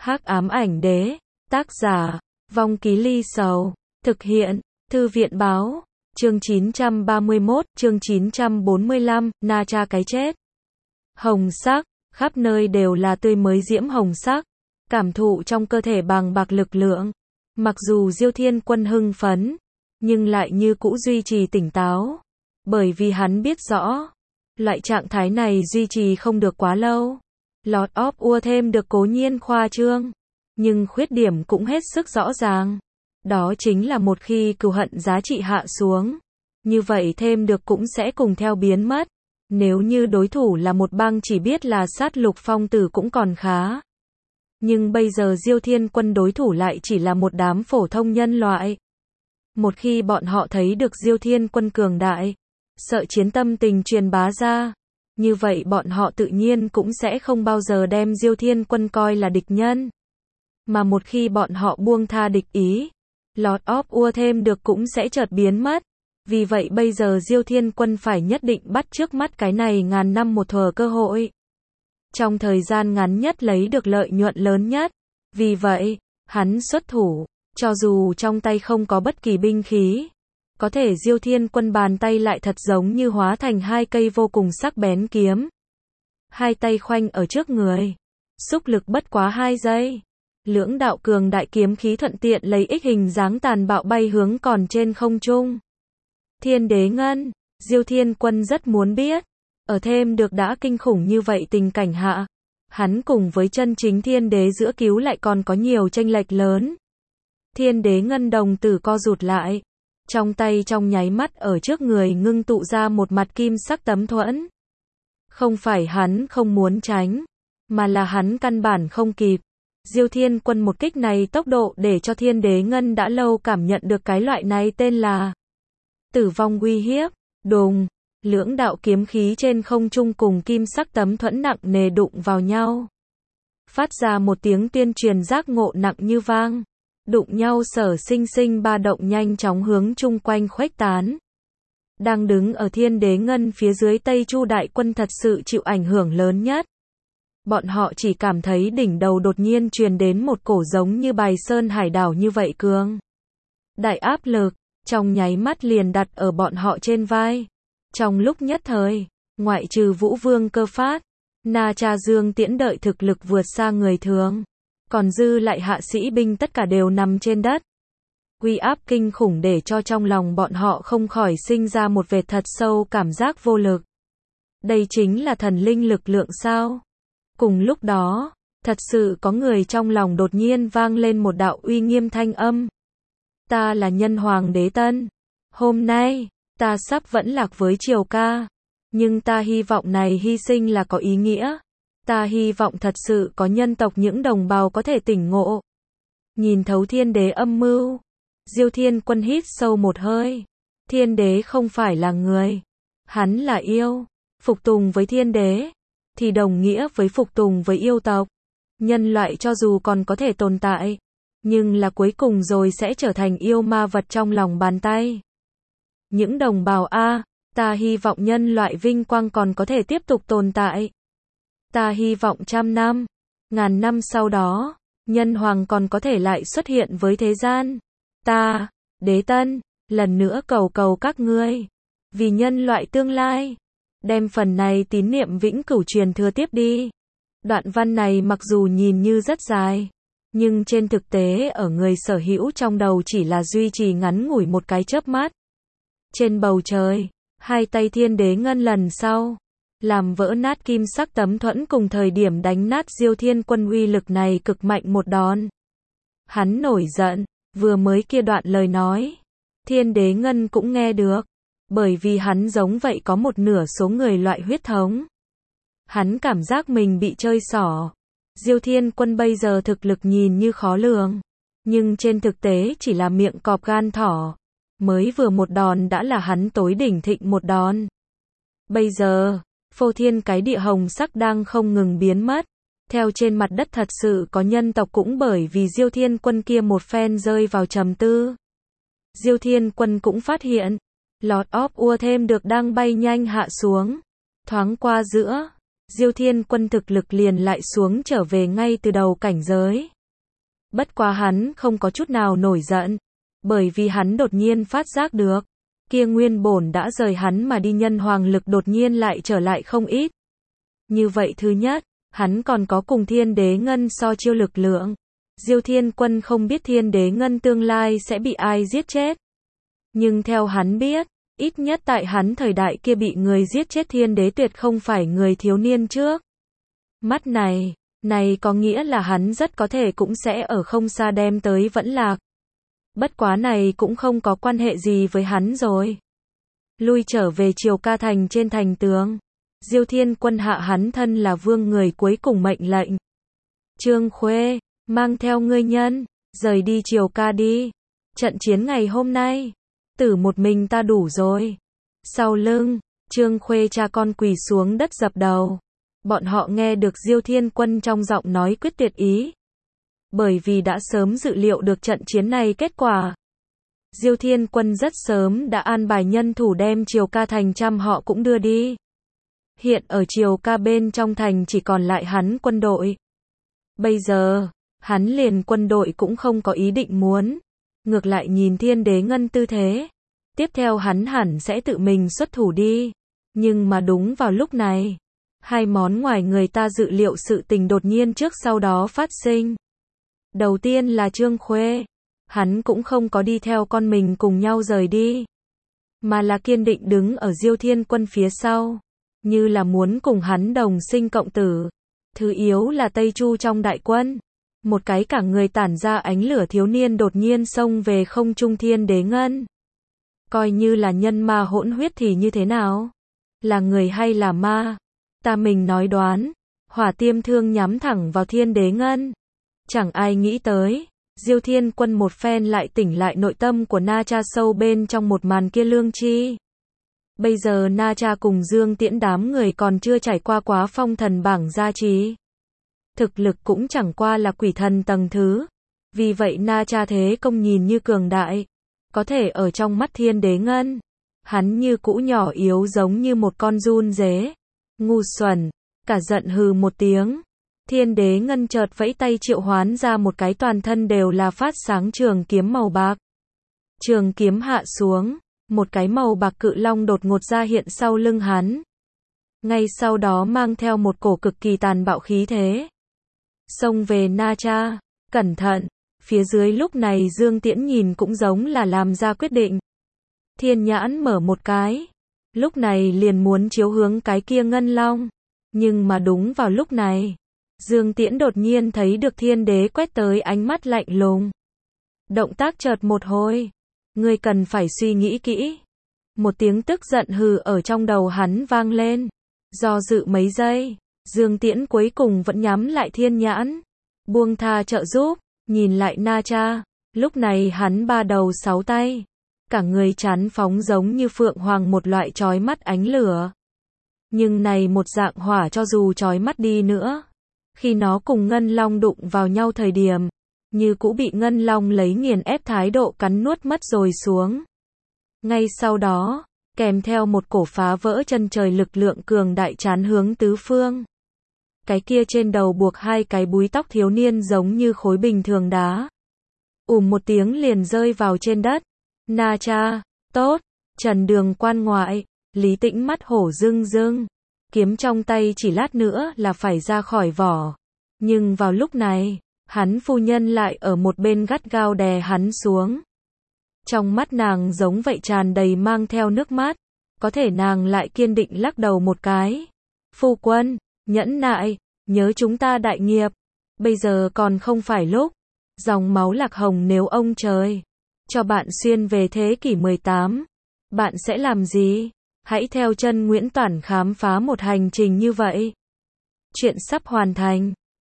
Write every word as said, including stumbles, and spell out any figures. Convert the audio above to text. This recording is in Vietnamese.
Hắc ám ảnh đế, tác giả, Vong Ký Ly Sầu, thực hiện, Thư viện báo, chương chín trăm ba mươi mốt, chương chín trăm bốn mươi lăm, Na Cha cái chết. Hồng sắc, khắp nơi đều là tươi mới diễm hồng sắc, cảm thụ trong cơ thể bàng bạc lực lượng. Mặc dù Diêu Thiên Quân hưng phấn, nhưng lại như cũ duy trì tỉnh táo, bởi vì hắn biết rõ, loại trạng thái này duy trì không được quá lâu. Lord of War thêm được cố nhiên khoa trương, nhưng khuyết điểm cũng hết sức rõ ràng. Đó chính là một khi cừu hận giá trị hạ xuống, như vậy thêm được cũng sẽ cùng theo biến mất. Nếu như đối thủ là một bang chỉ biết là sát lục phong tử cũng còn khá. Nhưng bây giờ Diêu Thiên Quân đối thủ lại chỉ là một đám phổ thông nhân loại. Một khi bọn họ thấy được Diêu Thiên Quân cường đại, sợ chiến tâm tình truyền bá ra, như vậy bọn họ tự nhiên cũng sẽ không bao giờ đem Diêu Thiên Quân coi là địch nhân. Mà một khi bọn họ buông tha địch ý, Lord of War thêm được cũng sẽ chợt biến mất. Vì vậy bây giờ Diêu Thiên Quân phải nhất định bắt trước mắt cái này ngàn năm một thở cơ hội. Trong thời gian ngắn nhất lấy được lợi nhuận lớn nhất. Vì vậy, hắn xuất thủ, cho dù trong tay không có bất kỳ binh khí. Có thể Diêu Thiên Quân bàn tay lại thật giống như hóa thành hai cây vô cùng sắc bén kiếm. Hai tay khoanh ở trước người. Xúc lực bất quá hai giây. Lưỡng đạo cường đại kiếm khí thuận tiện lấy ích hình dáng tàn bạo bay hướng còn trên không trung. Thiên đế ngân, Diêu Thiên Quân rất muốn biết, ở thêm được đã kinh khủng như vậy tình cảnh hạ, hắn cùng với chân chính thiên đế giữa cứu lại còn có nhiều chênh lệch lớn. Thiên đế ngân đồng tử co rụt lại, trong tay trong nháy mắt ở trước người ngưng tụ ra một mặt kim sắc tấm thuẫn. Không phải hắn không muốn tránh, mà là hắn căn bản không kịp. Diêu Thiên Quân một kích này tốc độ để cho thiên đế ngân đã lâu cảm nhận được cái loại này tên là tử vong uy hiếp. Đùng, lưỡng đạo kiếm khí trên không trung cùng kim sắc tấm thuẫn nặng nề đụng vào nhau. Phát ra một tiếng tuyên truyền giác ngộ nặng như vang. Đụng nhau sở sinh sinh ba động nhanh chóng hướng chung quanh khuếch tán. Đang đứng ở thiên đế ngân phía dưới Tây Chu đại quân thật sự chịu ảnh hưởng lớn nhất. Bọn họ chỉ cảm thấy đỉnh đầu đột nhiên truyền đến một cổ giống như bài sơn hải đảo như vậy cường đại áp lực, trong nháy mắt liền đặt ở bọn họ trên vai. Trong lúc nhất thời, ngoại trừ Vũ Vương Cơ Phát, Na Cha Dương Tiễn đợi thực lực vượt xa người thường, còn dư lại hạ sĩ binh tất cả đều nằm trên đất. Uy áp kinh khủng để cho trong lòng bọn họ không khỏi sinh ra một vệt thật sâu cảm giác vô lực. Đây chính là thần linh lực lượng sao? Cùng lúc đó, thật sự có người trong lòng đột nhiên vang lên một đạo uy nghiêm thanh âm. Ta là nhân hoàng đế tân. Hôm nay, ta sắp vẫn lạc với Triều Ca. Nhưng ta hy vọng này hy sinh là có ý nghĩa. Ta hy vọng thật sự có nhân tộc những đồng bào có thể tỉnh ngộ. Nhìn thấu thiên đế âm mưu. Diêu Thiên Quân hít sâu một hơi. Thiên đế không phải là người. Hắn là yêu. Phục tùng với thiên đế thì đồng nghĩa với phục tùng với yêu tộc. Nhân loại cho dù còn có thể tồn tại, nhưng là cuối cùng rồi sẽ trở thành yêu ma vật trong lòng bàn tay. Những đồng bào A, ta hy vọng nhân loại vinh quang còn có thể tiếp tục tồn tại. Ta hy vọng trăm năm, ngàn năm sau đó, nhân hoàng còn có thể lại xuất hiện với thế gian. Ta, đế tân, lần nữa cầu cầu các ngươi, vì nhân loại tương lai, đem phần này tín niệm vĩnh cửu truyền thừa tiếp đi. Đoạn văn này mặc dù nhìn như rất dài, nhưng trên thực tế ở người sở hữu trong đầu chỉ là duy trì ngắn ngủi một cái chớp mắt. Trên bầu trời, hai tay thiên đế ngân lần sau, làm vỡ nát kim sắc tấm thuẫn cùng thời điểm đánh nát Diêu Thiên Quân uy lực này cực mạnh một đòn. Hắn nổi giận, vừa mới kia đoạn lời nói, thiên đế ngân cũng nghe được. Bởi vì hắn giống vậy có một nửa số người loại huyết thống. Hắn cảm giác mình bị chơi xỏ. Diêu Thiên Quân bây giờ thực lực nhìn như khó lường, nhưng trên thực tế chỉ là miệng cọp gan thỏ. Mới vừa một đòn đã là hắn tối đỉnh thịnh một đòn. Bây giờ, phô thiên cái địa hồng sắc đang không ngừng biến mất. Theo trên mặt đất thật sự có nhân tộc cũng bởi vì Diêu Thiên Quân kia một phen rơi vào trầm tư. Diêu Thiên Quân cũng phát hiện Lord of War thêm được đang bay nhanh hạ xuống. Thoáng qua giữa, Diêu Thiên Quân thực lực liền lại xuống trở về ngay từ đầu cảnh giới. Bất quá hắn không có chút nào nổi giận, bởi vì hắn đột nhiên phát giác được, kia nguyên bổn đã rời hắn mà đi nhân hoàng lực đột nhiên lại trở lại không ít. Như vậy thứ nhất, hắn còn có cùng Thiên Đế Ngân so chiêu lực lượng. Diêu Thiên Quân không biết Thiên Đế Ngân tương lai sẽ bị ai giết chết. Nhưng theo hắn biết, ít nhất tại hắn thời đại kia bị người giết chết Thiên Đế tuyệt không phải người thiếu niên trước. Mắt này, này có nghĩa là hắn rất có thể cũng sẽ ở không xa đem tới vẫn lạc. Bất quá này cũng không có quan hệ gì với hắn rồi. Lui trở về Triều Ca Thành trên thành tướng, Diêu Thiên Quân hạ hắn thân là vương người cuối cùng mệnh lệnh. Trương Khuê, mang theo ngươi nhân, rời đi Triều Ca đi. Trận chiến ngày hôm nay, tử một mình ta đủ rồi. Sau lưng, Trương Khuê cha con quỳ xuống đất dập đầu. Bọn họ nghe được Diêu Thiên Quân trong giọng nói quyết tuyệt ý. Bởi vì đã sớm dự liệu được trận chiến này kết quả. Diêu Thiên Quân rất sớm đã an bài nhân thủ đem Triều Ca Thành trăm họ cũng đưa đi. Hiện ở Triều Ca bên trong thành chỉ còn lại hắn quân đội. Bây giờ, hắn liền quân đội cũng không có ý định muốn. Ngược lại nhìn Thiên Đế Ngân tư thế. Tiếp theo hắn hẳn sẽ tự mình xuất thủ đi. Nhưng mà đúng vào lúc này, hai món ngoài người ta dự liệu sự tình đột nhiên trước sau đó phát sinh. Đầu tiên là Trương Khuê. Hắn cũng không có đi theo con mình cùng nhau rời đi. Mà là kiên định đứng ở Diêu Thiên Quân phía sau. Như là muốn cùng hắn đồng sinh cộng tử. Thứ yếu là Tây Chu trong đại quân. Một cái cả người tản ra ánh lửa thiếu niên đột nhiên xông về không trung Thiên Đế Ngân. Coi như là nhân ma hỗn huyết thì như thế nào? Là người hay là ma? Ta mình nói đoán. Hỏa tiêm thương nhắm thẳng vào Thiên Đế Ngân. Chẳng ai nghĩ tới. Diêu Thiên Quân một phen lại tỉnh lại nội tâm của Na Cha sâu bên trong một màn kia lương chi. Bây giờ Na Cha cùng Dương Tiễn đám người còn chưa trải qua quá phong thần bảng gia trì. Thực lực cũng chẳng qua là quỷ thần tầng thứ. Vì vậy Na Cha thế công nhìn như cường đại. Có thể ở trong mắt Thiên Đế Ngân. Hắn như cũ nhỏ yếu giống như một con giun dế. Ngu xuẩn. Cả giận hừ một tiếng. Thiên Đế Ngân chợt vẫy tay triệu hoán ra một cái toàn thân đều là phát sáng trường kiếm màu bạc. Trường kiếm hạ xuống. Một cái màu bạc cự long đột ngột ra hiện sau lưng hắn. Ngay sau đó mang theo một cổ cực kỳ tàn bạo khí thế. Xông về Na Cha. Cẩn thận. Phía dưới lúc này Dương Tiễn nhìn cũng giống là làm ra quyết định. Thiên nhãn mở một cái. Lúc này liền muốn chiếu hướng cái kia ngân long. Nhưng mà đúng vào lúc này, Dương Tiễn đột nhiên thấy được Thiên Đế quét tới ánh mắt lạnh lùng. Động tác chợt một hồi. Ngươi cần phải suy nghĩ kỹ. Một tiếng tức giận hừ ở trong đầu hắn vang lên. Do dự mấy giây, Dương Tiễn cuối cùng vẫn nhắm lại thiên nhãn. Buông tha trợ giúp, nhìn lại Na Cha. Lúc này hắn ba đầu sáu tay. Cả người chán phóng giống như phượng hoàng một loại chói mắt ánh lửa. Nhưng này một dạng hỏa cho dù chói mắt đi nữa. Khi nó cùng Ngân Long đụng vào nhau thời điểm. Như cũ bị Ngân Long lấy nghiền ép thái độ cắn nuốt mất rồi xuống. Ngay sau đó, kèm theo một cổ phá vỡ chân trời lực lượng cường đại chán hướng tứ phương. Cái kia trên đầu buộc hai cái búi tóc thiếu niên giống như khối bình thường đá. Ùm một tiếng liền rơi vào trên đất. Na Cha, tốt, Trần Đường quan ngoại, Lý Tĩnh mắt hổ rưng rưng. Kiếm trong tay chỉ lát nữa là phải ra khỏi vỏ. Nhưng vào lúc này, hắn phu nhân lại ở một bên gắt gao đè hắn xuống. Trong mắt nàng giống vậy tràn đầy mang theo nước mắt. Có thể nàng lại kiên định lắc đầu một cái. Phu quân, nhẫn nại, nhớ chúng ta đại nghiệp. Bây giờ còn không phải lúc. Dòng máu Lạc Hồng nếu ông trời cho bạn xuyên về thế kỷ mười tám. Bạn sẽ làm gì? Hãy theo chân Nguyễn Toản khám phá một hành trình như vậy. Chuyện sắp hoàn thành.